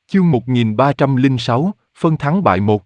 Chương 1306, phân thắng bại một.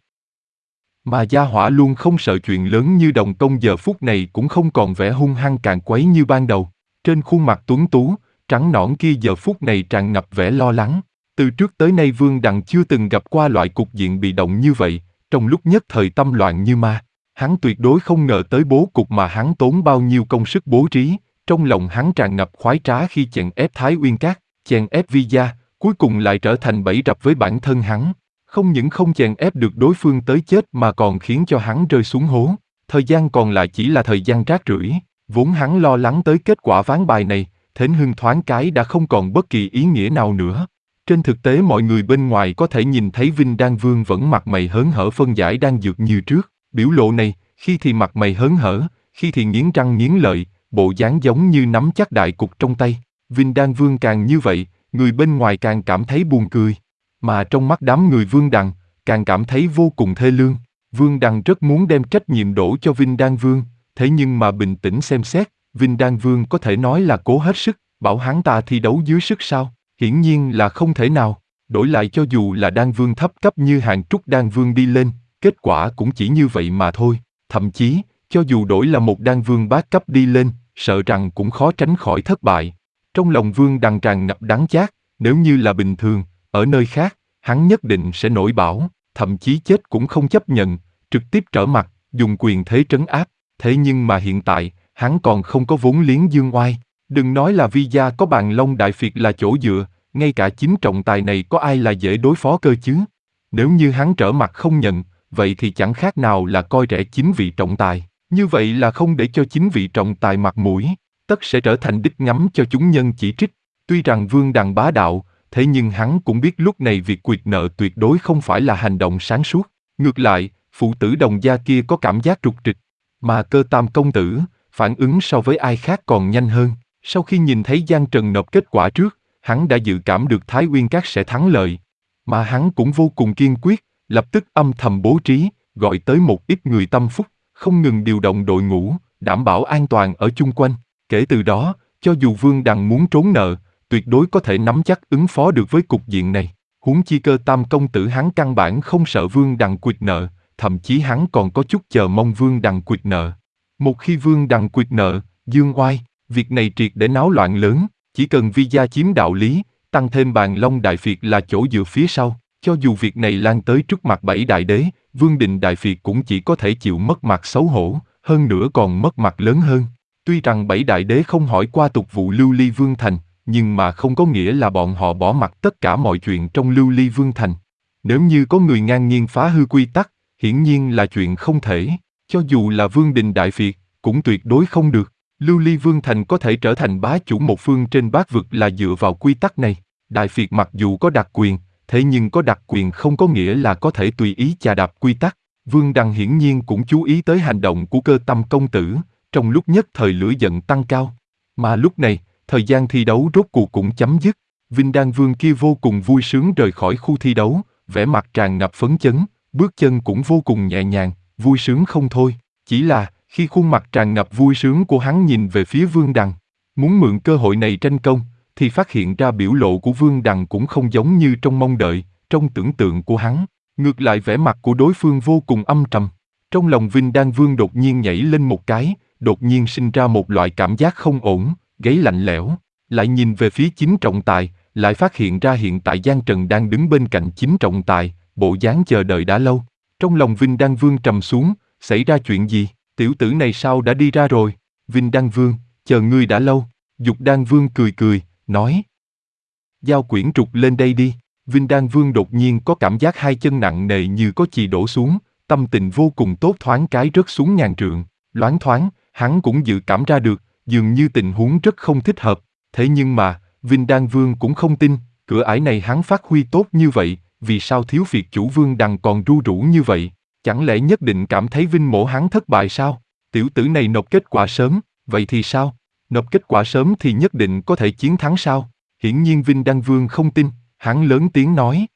Mà Gia Hỏa luôn không sợ chuyện lớn như Đồng Công giờ phút này cũng không còn vẻ hung hăng càn quấy như ban đầu. Trên khuôn mặt tuấn tú, trắng nõn kia giờ phút này tràn ngập vẻ lo lắng. Từ trước tới nay Vương Đằng chưa từng gặp qua loại cục diện bị động như vậy, trong lúc nhất thời tâm loạn như ma. Hắn tuyệt đối không ngờ tới bố cục mà hắn tốn bao nhiêu công sức bố trí, trong lòng hắn tràn ngập khoái trá khi chèn ép Thái Uyên Các, chèn ép Vi Gia, cuối cùng lại trở thành bẫy rập với bản thân hắn. Không những không chèn ép được đối phương tới chết mà còn khiến cho hắn rơi xuống hố. Thời gian còn lại chỉ là thời gian rác rưởi. Vốn hắn lo lắng tới kết quả ván bài này, Thến Hưng thoáng cái đã không còn bất kỳ ý nghĩa nào nữa. Trên thực tế mọi người bên ngoài có thể nhìn thấy Vinh Đan Vương vẫn mặt mày hớn hở phân giải đan dược như trước. Biểu lộ này, khi thì mặt mày hớn hở, khi thì nghiến răng nghiến lợi, bộ dáng giống như nắm chắc đại cục trong tay. Vinh Đan Vương càng như vậy, người bên ngoài càng cảm thấy buồn cười. Mà trong mắt đám người Vương Đằng, càng cảm thấy vô cùng thê lương. Vương Đằng rất muốn đem trách nhiệm đổ cho Vinh Đan Vương, thế nhưng mà bình tĩnh xem xét, Vinh Đan Vương có thể nói là cố hết sức, bảo hắn ta thi đấu dưới sức sao? Hiển nhiên là không thể nào. Đổi lại cho dù là Đan Vương thấp cấp như Hàng Trúc Đan Vương đi lên, kết quả cũng chỉ như vậy mà thôi. Thậm chí, cho dù đổi là một Đan Vương bát cấp đi lên, sợ rằng cũng khó tránh khỏi thất bại. Trong lòng Vương Đằng tràn ngập đắng chát, nếu như là bình thường, ở nơi khác, hắn nhất định sẽ nổi bão, thậm chí chết cũng không chấp nhận, trực tiếp trở mặt, dùng quyền thế trấn áp. Thế nhưng mà hiện tại, hắn còn không có vốn liếng dương oai. Đừng nói là Vi Gia có Bàn Long Đại Phiệt là chỗ dựa, ngay cả chính trọng tài này có ai là dễ đối phó cơ chứ? Nếu như hắn trở mặt không nhận, vậy thì chẳng khác nào là coi rẻ chính vị trọng tài. Như vậy là không để cho chính vị trọng tài mặt mũi, tất sẽ trở thành đích ngắm cho chúng nhân chỉ trích. Tuy rằng Vương Đằng bá đạo, thế nhưng hắn cũng biết lúc này việc quyệt nợ tuyệt đối không phải là hành động sáng suốt. Ngược lại, phụ tử Đồng gia kia có cảm giác trục trịch, mà Cơ Tam công tử, phản ứng so với ai khác còn nhanh hơn. Sau khi nhìn thấy Giang Trần nộp kết quả trước, hắn đã dự cảm được Thái Uyên Các sẽ thắng lợi. Mà hắn cũng vô cùng kiên quyết, lập tức âm thầm bố trí, gọi tới một ít người tâm phúc, không ngừng điều động đội ngũ, đảm bảo an toàn ở chung quanh. Kể từ đó, cho dù Vương Đằng muốn trốn nợ, tuyệt đối có thể nắm chắc ứng phó được với cục diện này. Huống chi Cơ Tam công tử hắn căn bản không sợ Vương Đằng quyệt nợ, thậm chí hắn còn có chút chờ mong Vương Đằng quyệt nợ. Một khi Vương Đằng quyệt nợ, dương oai, việc này triệt để náo loạn lớn, chỉ cần Vi Gia chiếm đạo lý, tăng thêm Bàn Long Đại Phiệt là chỗ dựa phía sau, cho dù việc này lan tới trước mặt bảy đại đế, Vương Đình Đại Phiệt cũng chỉ có thể chịu mất mặt xấu hổ, hơn nữa còn mất mặt lớn hơn. Tuy rằng bảy đại đế không hỏi qua tục vụ Lưu Ly Vương Thành, nhưng mà không có nghĩa là bọn họ bỏ mặc tất cả mọi chuyện trong Lưu Ly Vương Thành. Nếu như có người ngang nhiên phá hư quy tắc, hiển nhiên là chuyện không thể, cho dù là Vương Đình Đại Phiệt, cũng tuyệt đối không được. Lưu Ly Vương Thành có thể trở thành bá chủ một phương trên bát vực là dựa vào quy tắc này. Đại Phiệt mặc dù có đặc quyền, thế nhưng có đặc quyền không có nghĩa là có thể tùy ý chà đạp quy tắc. Vương Đằng hiển nhiên cũng chú ý tới hành động của Cơ Tam công tử, trong lúc nhất thời lửa giận tăng cao. Mà lúc này, thời gian thi đấu rốt cuộc cũng chấm dứt. Vinh Đan Vương kia vô cùng vui sướng rời khỏi khu thi đấu, vẻ mặt tràn ngập phấn chấn, bước chân cũng vô cùng nhẹ nhàng, vui sướng không thôi. Chỉ là, khi khuôn mặt tràn ngập vui sướng của hắn nhìn về phía Vương Đằng, muốn mượn cơ hội này tranh công, thì phát hiện ra biểu lộ của Vương Đằng cũng không giống như trong mong đợi, trong tưởng tượng của hắn. Ngược lại vẻ mặt của đối phương vô cùng âm trầm. Trong lòng Vinh Đan Vương đột nhiên nhảy lên một cái, đột nhiên sinh ra một loại cảm giác không ổn, gáy lạnh lẽo. Lại nhìn về phía chính trọng tài, lại phát hiện ra hiện tại Giang Trần đang đứng bên cạnh chính trọng tài, bộ dáng chờ đợi đã lâu. Trong lòng Vinh Đan Vương trầm xuống, xảy ra chuyện gì? Tiểu tử này sao đã đi ra rồi? Vinh Đan Vương, chờ ngươi đã lâu. Dục Đan Vương cười cười, nói. Giao quyển trục lên đây đi. Vinh Đan Vương đột nhiên có cảm giác hai chân nặng nề như có chì đổ xuống, tâm tình vô cùng tốt thoáng cái rớt xuống ngàn trượng. Loáng thoáng, hắn cũng dự cảm ra được, dường như tình huống rất không thích hợp. Thế nhưng mà, Vinh Đan Vương cũng không tin, cửa ải này hắn phát huy tốt như vậy, vì sao thiếu Phiệt chủ Vương Đằng còn ru rũ như vậy? Chẳng lẽ nhất định cảm thấy Vinh mỗ hắn thất bại sao? Tiểu tử này nộp kết quả sớm, vậy thì sao? Nộp kết quả sớm thì nhất định có thể chiến thắng sao? Hiển nhiên Vinh Đan Vương không tin, hắn lớn tiếng nói.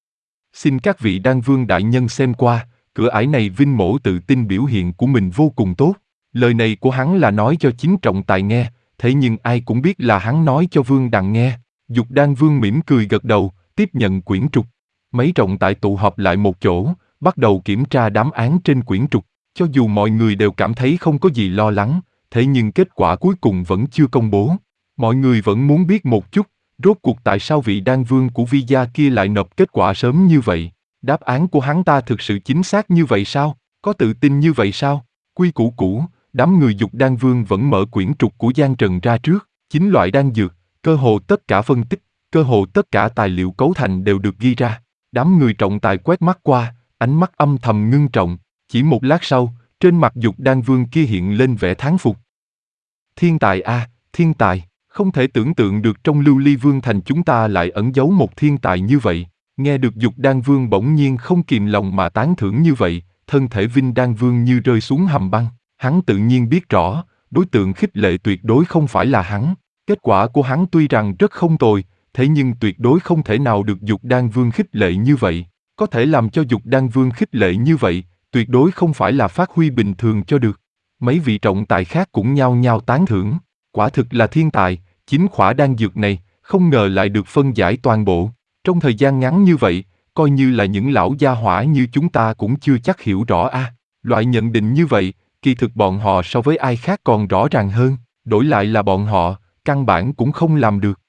Xin các vị Đan Vương đại nhân xem qua, cửa ải này Vinh mỗ tự tin biểu hiện của mình vô cùng tốt. Lời này của hắn là nói cho chính trọng tài nghe, thế nhưng ai cũng biết là hắn nói cho Vương Đằng nghe. Dục Đan Vương mỉm cười gật đầu, tiếp nhận quyển trục. Mấy trọng tài tụ họp lại một chỗ, bắt đầu kiểm tra đáp án trên quyển trục. Cho dù mọi người đều cảm thấy không có gì lo lắng, thế nhưng kết quả cuối cùng vẫn chưa công bố. Mọi người vẫn muốn biết một chút, rốt cuộc tại sao vị đan vương của Vi gia kia lại nộp kết quả sớm như vậy? Đáp án của hắn ta thực sự chính xác như vậy sao? Có tự tin như vậy sao? Quy củ cũ, đám người dục đan vương vẫn mở quyển trục của Giang Trần ra trước. 9 loại đan dược, cơ hồ tất cả phân tích, cơ hồ tất cả tài liệu cấu thành đều được ghi ra. Đám người trọng tài quét mắt qua, ánh mắt âm thầm ngưng trọng. Chỉ một lát sau, trên mặt dục đan vương kia hiện lên vẻ thán phục. Thiên tài a, thiên tài, không thể tưởng tượng được trong Lưu Ly Vương thành chúng ta lại ẩn giấu một thiên tài như vậy. Nghe được dục đan vương bỗng nhiên không kìm lòng mà tán thưởng như vậy, thân thể Vinh đan vương như rơi xuống hầm băng. Hắn tự nhiên biết rõ, đối tượng khích lệ tuyệt đối không phải là hắn. Kết quả của hắn tuy rằng rất không tồi, thế nhưng tuyệt đối không thể nào được dục đan vương khích lệ như vậy. Có thể làm cho dục đan vương khích lệ như vậy, tuyệt đối không phải là phát huy bình thường cho được. Mấy vị trọng tài khác cũng nhao nhao tán thưởng. Quả thực là thiên tài, 9 khỏa đan dược này, không ngờ lại được phân giải toàn bộ. Trong thời gian ngắn như vậy, coi như là những lão gia hỏa như chúng ta cũng chưa chắc hiểu rõ a. Loại nhận định như vậy, kỳ thực bọn họ so với ai khác còn rõ ràng hơn. Đổi lại là bọn họ, căn bản cũng không làm được.